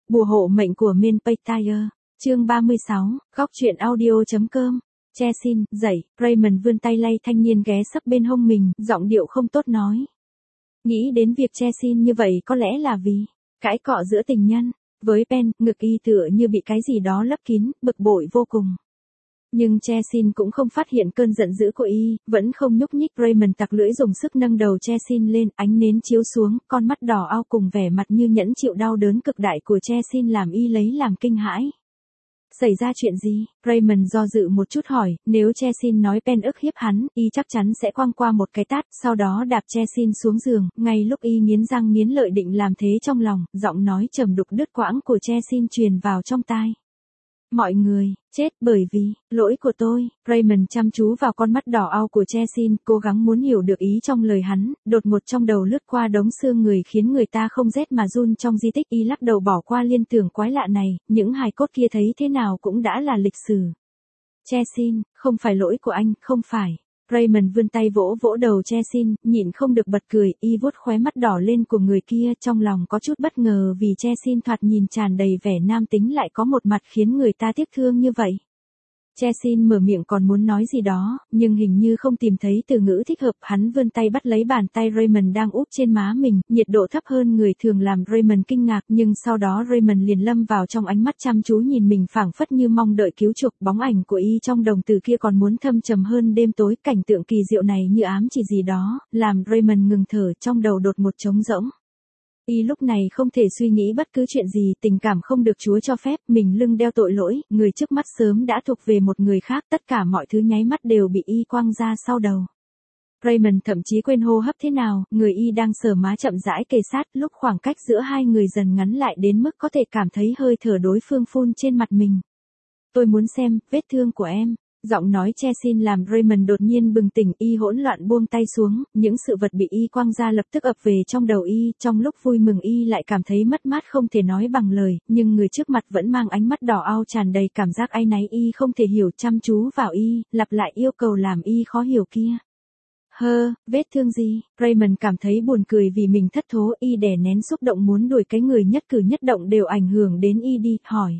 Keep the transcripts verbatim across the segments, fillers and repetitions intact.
Bùa hộ mệnh của Manpatire, chương ba mươi sáu, góc truyện audio.com. Chesin, dậy, Raymond vươn tay lay thanh niên ghé sấp bên hông mình, giọng điệu không tốt nói. Nghĩ đến việc Chesin như vậy có lẽ là vì cãi cọ giữa tình nhân. Với Pen, ngực y tựa như bị cái gì đó lấp kín, bực bội vô cùng. Nhưng Chesin cũng không phát hiện cơn giận dữ của y, vẫn không nhúc nhích. Raymond tặc lưỡi dùng sức nâng đầu Chesin lên, ánh nến chiếu xuống, con mắt đỏ ao cùng vẻ mặt như nhẫn chịu đau đớn cực đại của Chesin làm y lấy làm kinh hãi. Xảy ra chuyện gì? Raymond do dự một chút hỏi, nếu Chesin nói Pen ức hiếp hắn, y chắc chắn sẽ quăng qua một cái tát, sau đó đạp Chesin xuống giường. Ngay lúc y nghiến răng nghiến lợi định làm thế trong lòng, giọng nói trầm đục đứt quãng của Chesin truyền vào trong tai. Mọi người, chết bởi vì, lỗi của tôi. Raymond chăm chú vào con mắt đỏ ao của Chesin, cố gắng muốn hiểu được ý trong lời hắn, đột ngột trong đầu lướt qua đống xương người khiến người ta không rét mà run trong di tích. Y lắc đầu bỏ qua liên tưởng quái lạ này, những hài cốt kia thấy thế nào cũng đã là lịch sử. Chesin, không phải lỗi của anh, không phải. Raymond vươn tay vỗ vỗ đầu Chesin, nhịn không được bật cười, y vuốt khóe mắt đỏ lên của người kia, trong lòng có chút bất ngờ vì Chesin thoạt nhìn tràn đầy vẻ nam tính lại có một mặt khiến người ta tiếc thương như vậy. Chesin mở miệng còn muốn nói gì đó, nhưng hình như không tìm thấy từ ngữ thích hợp, hắn vươn tay bắt lấy bàn tay Raymond đang úp trên má mình, nhiệt độ thấp hơn người thường làm Raymond kinh ngạc, nhưng sau đó Raymond liền lâm vào trong ánh mắt chăm chú nhìn mình phảng phất như mong đợi cứu chuộc. Bóng ảnh của y trong đồng tử kia còn muốn thâm trầm hơn đêm tối, cảnh tượng kỳ diệu này như ám chỉ gì đó, làm Raymond ngừng thở, trong đầu đột một trống rỗng. Y lúc này không thể suy nghĩ bất cứ chuyện gì, tình cảm không được Chúa cho phép, mình lưng đeo tội lỗi, người trước mắt sớm đã thuộc về một người khác, tất cả mọi thứ nháy mắt đều bị y quăng ra sau đầu. Raymond thậm chí quên hô hấp thế nào, người y đang sờ má chậm rãi kề sát, lúc khoảng cách giữa hai người dần ngắn lại đến mức có thể cảm thấy hơi thở đối phương phun trên mặt mình. Tôi muốn xem, vết thương của em. Giọng nói Chesin làm Raymond đột nhiên bừng tỉnh, y hỗn loạn buông tay xuống, những sự vật bị y quăng ra lập tức ập về trong đầu y, trong lúc vui mừng y lại cảm thấy mất mát không thể nói bằng lời, nhưng người trước mặt vẫn mang ánh mắt đỏ ao tràn đầy cảm giác áy náy, y không thể hiểu, chăm chú vào y, lặp lại yêu cầu làm y khó hiểu kia. Hơ, vết thương gì? Raymond cảm thấy buồn cười vì mình thất thố, y đè nén xúc động muốn đuổi cái người nhất cử nhất động đều ảnh hưởng đến y đi, hỏi.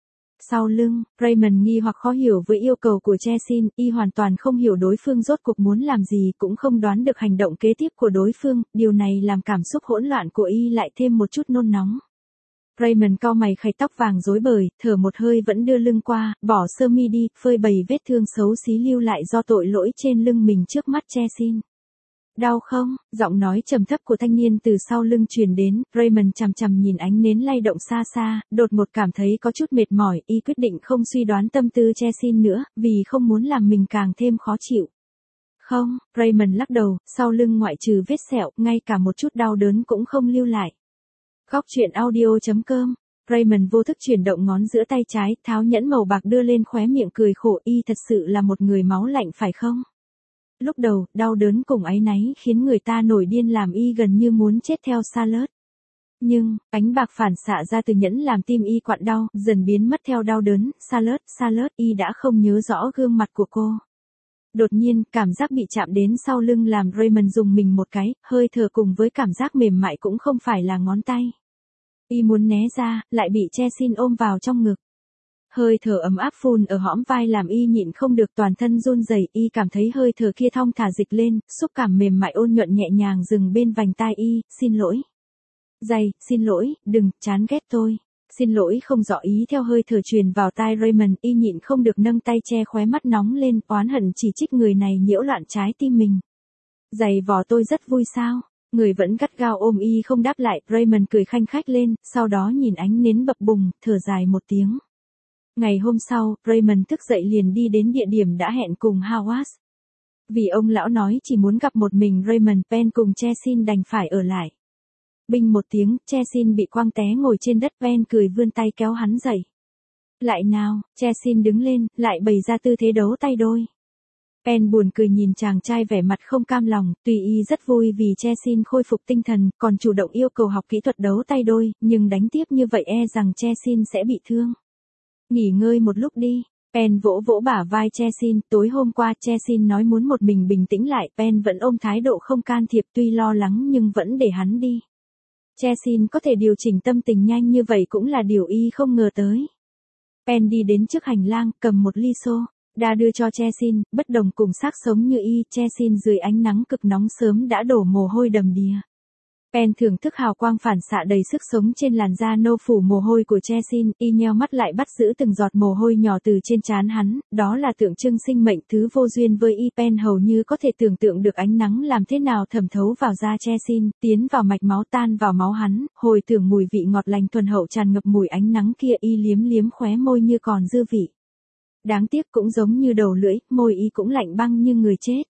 Sau lưng, Raymond nghi hoặc khó hiểu với yêu cầu của Chesin, y hoàn toàn không hiểu đối phương rốt cuộc muốn làm gì, cũng không đoán được hành động kế tiếp của đối phương, điều này làm cảm xúc hỗn loạn của y lại thêm một chút nôn nóng. Raymond cau mày khẩy tóc vàng rối bời, thở một hơi vẫn đưa lưng qua, bỏ sơ mi đi, phơi bày vết thương xấu xí lưu lại do tội lỗi trên lưng mình trước mắt Chesin. Đau không? Giọng nói trầm thấp của thanh niên từ sau lưng truyền đến, Raymond chằm chằm nhìn ánh nến lay động xa xa, đột ngột cảm thấy có chút mệt mỏi, y quyết định không suy đoán tâm tư Chesin nữa, vì không muốn làm mình càng thêm khó chịu. Không, Raymond lắc đầu, sau lưng ngoại trừ vết sẹo, ngay cả một chút đau đớn cũng không lưu lại. Góc truyện audio.com. Raymond vô thức chuyển động ngón giữa tay trái, tháo nhẫn màu bạc đưa lên khóe miệng cười khổ, y thật sự là một người máu lạnh phải không? Lúc đầu, đau đớn cùng áy náy khiến người ta nổi điên làm y gần như muốn chết theo Charlotte. Nhưng, ánh bạc phản xạ ra từ nhẫn làm tim y quặn đau, dần biến mất theo đau đớn. Charlotte, Charlotte, y đã không nhớ rõ gương mặt của cô. Đột nhiên, cảm giác bị chạm đến sau lưng làm Raymond dùng mình một cái, hơi thở cùng với cảm giác mềm mại cũng không phải là ngón tay. Y muốn né ra, lại bị Chesin ôm vào trong ngực. Hơi thở ấm áp phun ở hõm vai làm y nhịn không được, toàn thân run rẩy, y cảm thấy hơi thở kia thong thả dịch lên, xúc cảm mềm mại ôn nhuận nhẹ nhàng dừng bên vành tai y, xin lỗi. Dày, xin lỗi, đừng, chán ghét tôi. Xin lỗi không rõ ý theo hơi thở truyền vào tai Raymond, y nhịn không được nâng tay che khóe mắt nóng lên, oán hận chỉ trích người này nhiễu loạn trái tim mình. Giày vò tôi rất vui sao? Người vẫn gắt gao ôm y không đáp lại, Raymond cười khanh khách lên, sau đó nhìn ánh nến bập bùng, thở dài một tiếng. Ngày hôm sau, Raymond thức dậy liền đi đến địa điểm đã hẹn cùng Howard. Vì ông lão nói chỉ muốn gặp một mình Raymond, Pen cùng Chesin đành phải ở lại. Binh một tiếng, Chesin bị quăng té ngồi trên đất, Pen cười vươn tay kéo hắn dậy. Lại nào, Chesin đứng lên, lại bày ra tư thế đấu tay đôi. Pen buồn cười nhìn chàng trai vẻ mặt không cam lòng, tuy y rất vui vì Chesin khôi phục tinh thần, còn chủ động yêu cầu học kỹ thuật đấu tay đôi, nhưng đánh tiếp như vậy e rằng Chesin sẽ bị thương. Nghỉ ngơi một lúc đi. Pen vỗ vỗ bả vai Chesin, tối hôm qua Chesin nói muốn một mình bình tĩnh lại, Pen vẫn ôm thái độ không can thiệp, tuy lo lắng nhưng vẫn để hắn đi. Chesin có thể điều chỉnh tâm tình nhanh như vậy cũng là điều y không ngờ tới. Pen đi đến trước hành lang, cầm một ly soda đưa cho Chesin, bất đồng cùng xác sống như y, Chesin dưới ánh nắng cực nóng sớm đã đổ mồ hôi đầm đìa. Pen thưởng thức hào quang phản xạ đầy sức sống trên làn da nâu phủ mồ hôi của Chesin, y nheo mắt lại bắt giữ từng giọt mồ hôi nhỏ từ trên trán hắn, đó là tượng trưng sinh mệnh thứ vô duyên với y. Pen hầu như có thể tưởng tượng được ánh nắng làm thế nào thẩm thấu vào da Chesin, tiến vào mạch máu tan vào máu hắn, hồi tưởng mùi vị ngọt lành thuần hậu tràn ngập mùi ánh nắng kia, y liếm liếm khóe môi như còn dư vị. Đáng tiếc cũng giống như đầu lưỡi, môi y cũng lạnh băng như người chết.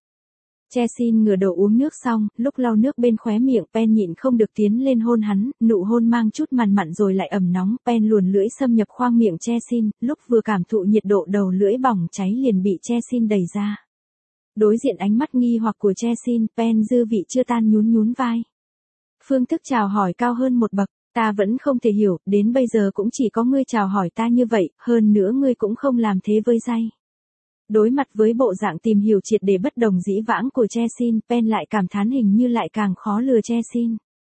Chesin ngửa đầu uống nước xong, lúc lau nước bên khóe miệng, Pen nhịn không được tiến lên hôn hắn, nụ hôn mang chút mặn mặn rồi lại ẩm nóng, Pen luồn lưỡi xâm nhập khoang miệng Chesin, lúc vừa cảm thụ nhiệt độ đầu lưỡi bỏng cháy liền bị Chesin đẩy ra. Đối diện ánh mắt nghi hoặc của Chesin, Pen dư vị chưa tan nhún nhún vai. Phương thức chào hỏi cao hơn một bậc, ta vẫn không thể hiểu, đến bây giờ cũng chỉ có ngươi chào hỏi ta như vậy, hơn nữa ngươi cũng không làm thế với Jay. Đối mặt với bộ dạng tìm hiểu triệt để bất đồng dĩ vãng của Chesin, Pen lại cảm thán hình như lại càng khó lừa Chesin.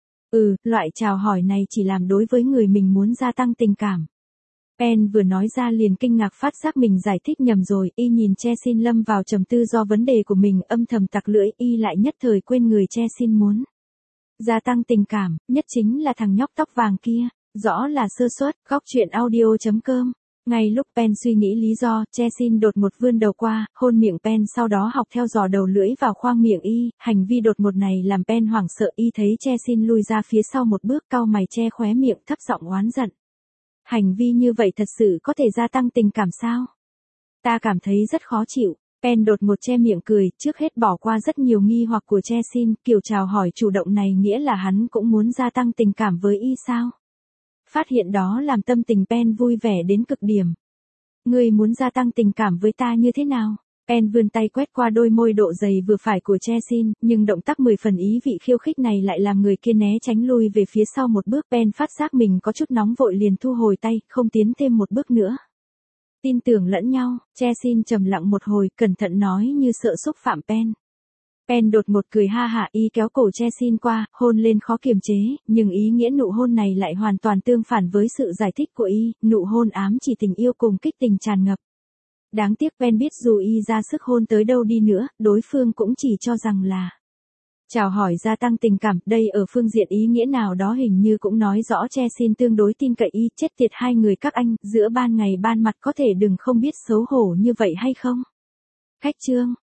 Ừ, loại chào hỏi này chỉ làm đối với người mình muốn gia tăng tình cảm. Pen vừa nói ra liền kinh ngạc phát giác mình giải thích nhầm rồi, y nhìn Chesin lâm vào trầm tư do vấn đề của mình, âm thầm tặc lưỡi, y lại nhất thời quên người Chesin muốn gia tăng tình cảm, nhất chính là thằng nhóc tóc vàng kia, rõ là sơ suất. Góc truyện audio chấm com. Ngay lúc Pen suy nghĩ lý do, Chesin đột ngột vươn đầu qua, hôn miệng Pen, sau đó học theo dò đầu lưỡi vào khoang miệng y, hành vi đột ngột này làm Pen hoảng sợ, y thấy Chesin lui ra phía sau một bước, cau mày che khóe miệng, thấp giọng oán giận. Hành vi như vậy thật sự có thể gia tăng tình cảm sao? Ta cảm thấy rất khó chịu. Pen đột ngột che miệng cười, trước hết bỏ qua rất nhiều nghi hoặc của Chesin, kiểu chào hỏi chủ động này nghĩa là hắn cũng muốn gia tăng tình cảm với y sao? Phát hiện đó làm tâm tình Pen vui vẻ đến cực điểm. Ngươi muốn gia tăng tình cảm với ta như thế nào? Pen vươn tay quét qua đôi môi độ dày vừa phải của Chesin, nhưng động tác mười phần ý vị khiêu khích này lại làm người kia né tránh lui về phía sau một bước. Pen phát giác mình có chút nóng vội liền thu hồi tay, không tiến thêm một bước nữa. Tin tưởng lẫn nhau, Chesin trầm lặng một hồi, cẩn thận nói như sợ xúc phạm Pen. Pen đột ngột cười ha hả, y kéo cổ Chesin qua, hôn lên khó kiềm chế, nhưng ý nghĩa nụ hôn này lại hoàn toàn tương phản với sự giải thích của y, nụ hôn ám chỉ tình yêu cùng kích tình tràn ngập. Đáng tiếc Pen biết dù y ra sức hôn tới đâu đi nữa, đối phương cũng chỉ cho rằng là chào hỏi gia tăng tình cảm, đây ở phương diện ý nghĩa nào đó hình như cũng nói rõ Chesin tương đối tin cậy y, chết tiệt hai người các anh, giữa ban ngày ban mặt có thể đừng không biết xấu hổ như vậy hay không? Khách chương